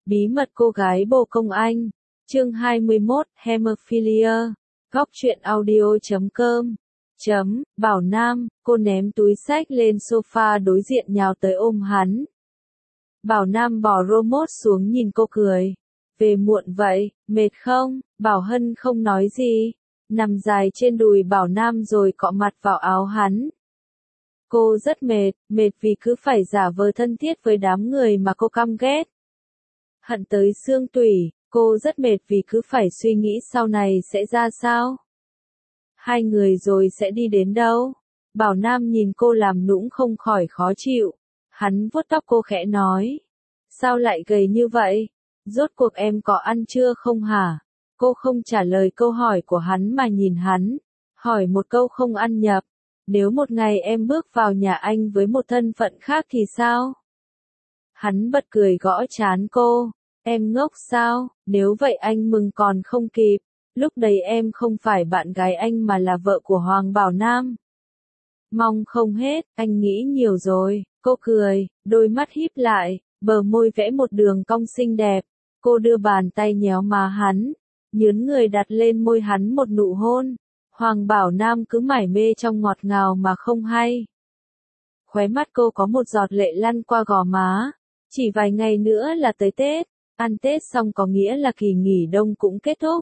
Bí mật cô gái bồ công anh. Chương 21, Hemophilia. Góc truyện audio.com. Bảo Nam, cô ném túi xách lên sofa đối diện nhào tới ôm hắn. Bảo Nam bỏ remote xuống nhìn cô cười. Về muộn vậy, mệt không? Bảo Hân không nói gì. Nằm dài trên đùi Bảo Nam rồi cọ mặt vào áo hắn. Cô rất mệt vì cứ phải giả vờ thân thiết với đám người mà cô căm ghét. Hận tới xương tủy, cô rất mệt vì cứ phải suy nghĩ sau này sẽ ra sao. Hai người rồi sẽ đi đến đâu? Bảo Nam nhìn cô làm nũng không khỏi khó chịu. Hắn vuốt tóc cô khẽ nói. Sao lại gầy như vậy? Rốt cuộc em có ăn chưa không hả? Cô không trả lời câu hỏi của hắn mà nhìn hắn. Hỏi một câu không ăn nhập. Nếu một ngày em bước vào nhà anh với một thân phận khác thì sao? Hắn bật cười gõ trán cô. Em ngốc sao? Nếu vậy anh mừng còn không kịp. Lúc đấy em không phải bạn gái anh mà là vợ của Hoàng Bảo Nam. Mong không hết, anh nghĩ nhiều rồi. Cô cười, đôi mắt híp lại, bờ môi vẽ một đường cong xinh đẹp. Cô đưa bàn tay nhéo má hắn, nhướn người đặt lên môi hắn một nụ hôn. Hoàng Bảo Nam cứ mải mê trong ngọt ngào mà không hay. Khóe mắt cô có một giọt lệ lăn qua gò má. Chỉ vài ngày nữa là tới Tết. Ăn Tết xong có nghĩa là kỳ nghỉ đông cũng kết thúc.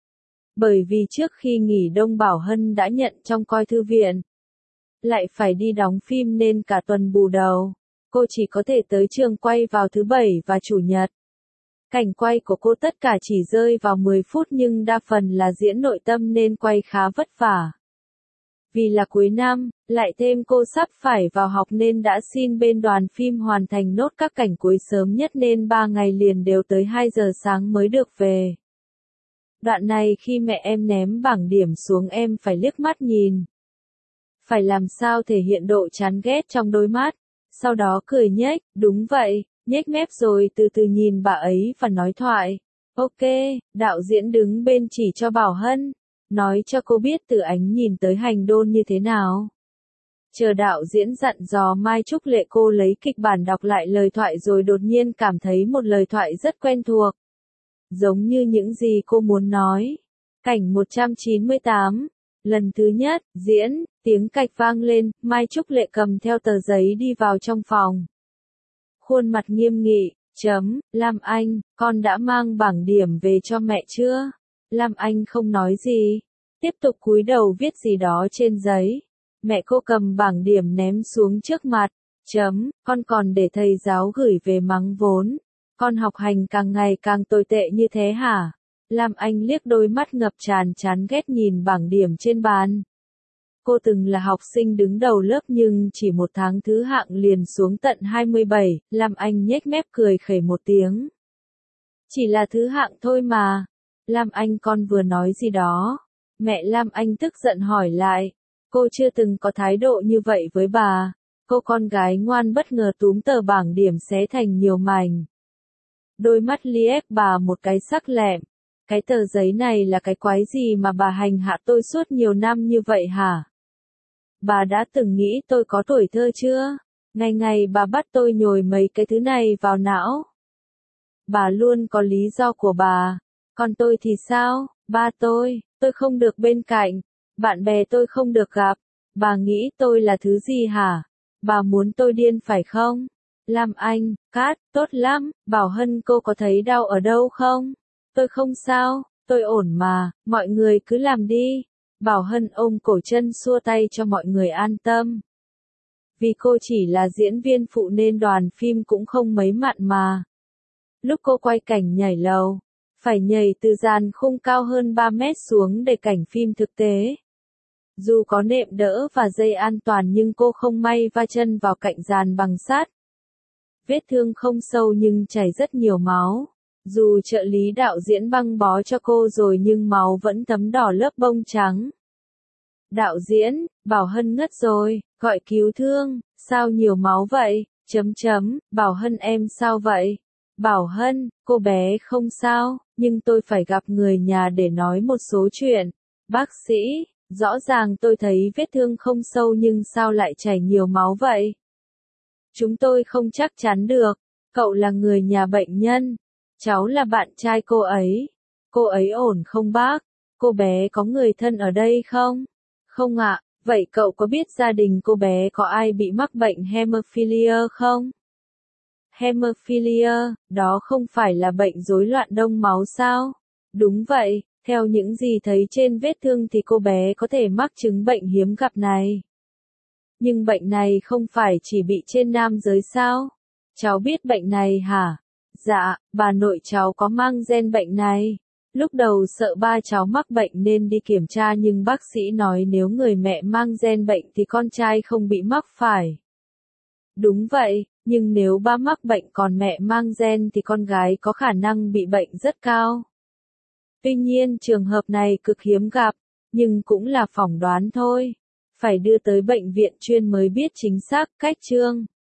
Bởi vì trước khi nghỉ đông Bảo Hân đã nhận trong coi thư viện. Lại phải đi đóng phim nên cả tuần bù đầu. Cô chỉ có thể tới trường quay vào thứ Bảy và Chủ nhật. Cảnh quay của cô tất cả chỉ rơi vào 10 phút nhưng đa phần là diễn nội tâm nên quay khá vất vả. Vì là cuối năm, lại thêm cô sắp phải vào học nên đã xin bên đoàn phim hoàn thành nốt các cảnh cuối sớm nhất nên 3 ngày liền đều tới 2 giờ sáng mới được về. Đoạn này khi mẹ em ném bảng điểm xuống em phải liếc mắt nhìn. Phải làm sao thể hiện độ chán ghét trong đôi mắt. Sau đó cười nhếch, đúng vậy, nhếch mép rồi từ từ nhìn bà ấy và nói thoại. Ok, đạo diễn đứng bên chỉ cho Bảo Hân. Nói cho cô biết từ ánh nhìn tới hành đôn như thế nào. Chờ đạo diễn dặn dò Mai Trúc Lệ cô lấy kịch bản đọc lại lời thoại rồi đột nhiên cảm thấy một lời thoại rất quen thuộc. Giống như những gì cô muốn nói. Cảnh 198. Lần thứ nhất, diễn, tiếng cạch vang lên, Mai Trúc Lệ cầm theo tờ giấy đi vào trong phòng. Khuôn mặt nghiêm nghị, Lam Anh, con đã mang bảng điểm về cho mẹ chưa? Lam Anh không nói gì, tiếp tục cúi đầu viết gì đó trên giấy. Mẹ cô cầm bảng điểm ném xuống trước mặt, con còn để thầy giáo gửi về mắng vốn. Con học hành càng ngày càng tồi tệ như thế hả? Lam Anh liếc đôi mắt ngập tràn chán ghét nhìn bảng điểm trên bàn. Cô từng là học sinh đứng đầu lớp nhưng chỉ một tháng thứ hạng liền xuống tận 27, Lam Anh nhếch mép cười khẩy một tiếng. Chỉ là thứ hạng thôi mà. Lam Anh con vừa nói gì đó? Mẹ Lam Anh tức giận hỏi lại. Cô chưa từng có thái độ như vậy với bà. Cô con gái ngoan bất ngờ túm tờ bảng điểm xé thành nhiều mảnh. Đôi mắt liếc bà một cái sắc lẹm. Cái tờ giấy này là cái quái gì mà bà hành hạ tôi suốt nhiều năm như vậy hả? Bà đã từng nghĩ tôi có tuổi thơ chưa? Ngày ngày bà bắt tôi nhồi mấy cái thứ này vào não. Bà luôn có lý do của bà. Còn tôi thì sao? Ba tôi không được bên cạnh. Bạn bè tôi không được gặp. Bà nghĩ tôi là thứ gì hả? Bà muốn tôi điên phải không? Lam Anh, cát, tốt lắm. Bảo Hân cô có thấy đau ở đâu không? Tôi không sao, tôi ổn mà, mọi người cứ làm đi. Bảo Hân ôm cổ chân xua tay cho mọi người an tâm. Vì cô chỉ là diễn viên phụ nên đoàn phim cũng không mấy mặn mà. Lúc cô quay cảnh nhảy lầu, phải nhảy từ dàn khung cao hơn 3 mét xuống để cảnh phim thực tế. Dù có nệm đỡ và dây an toàn nhưng cô không may va chân vào cạnh dàn bằng sắt. Vết thương không sâu nhưng chảy rất nhiều máu. Dù trợ lý đạo diễn băng bó cho cô rồi nhưng máu vẫn thấm đỏ lớp bông trắng. Đạo diễn, Bảo Hân ngất rồi, gọi cứu thương, sao nhiều máu vậy? Bảo Hân em sao vậy? Bảo Hân, cô bé không sao, nhưng tôi phải gặp người nhà để nói một số chuyện. Bác sĩ, rõ ràng tôi thấy vết thương không sâu nhưng sao lại chảy nhiều máu vậy? Chúng tôi không chắc chắn được, cậu là người nhà bệnh nhân. Cháu là bạn trai cô ấy. Cô ấy ổn không bác? Cô bé có người thân ở đây không? Không ạ, vậy cậu có biết gia đình cô bé có ai bị mắc bệnh hemophilia không? Hemophilia, đó không phải là bệnh rối loạn đông máu sao? Đúng vậy, theo những gì thấy trên vết thương thì cô bé có thể mắc chứng bệnh hiếm gặp này. Nhưng bệnh này không phải chỉ bị trên nam giới sao? Cháu biết bệnh này hả? Dạ, bà nội cháu có mang gen bệnh này. Lúc đầu sợ ba cháu mắc bệnh nên đi kiểm tra nhưng bác sĩ nói nếu người mẹ mang gen bệnh thì con trai không bị mắc phải. Đúng vậy, nhưng nếu ba mắc bệnh còn mẹ mang gen thì con gái có khả năng bị bệnh rất cao. Tuy nhiên trường hợp này cực hiếm gặp, nhưng cũng là phỏng đoán thôi. Phải đưa tới bệnh viện chuyên mới biết chính xác cách chương.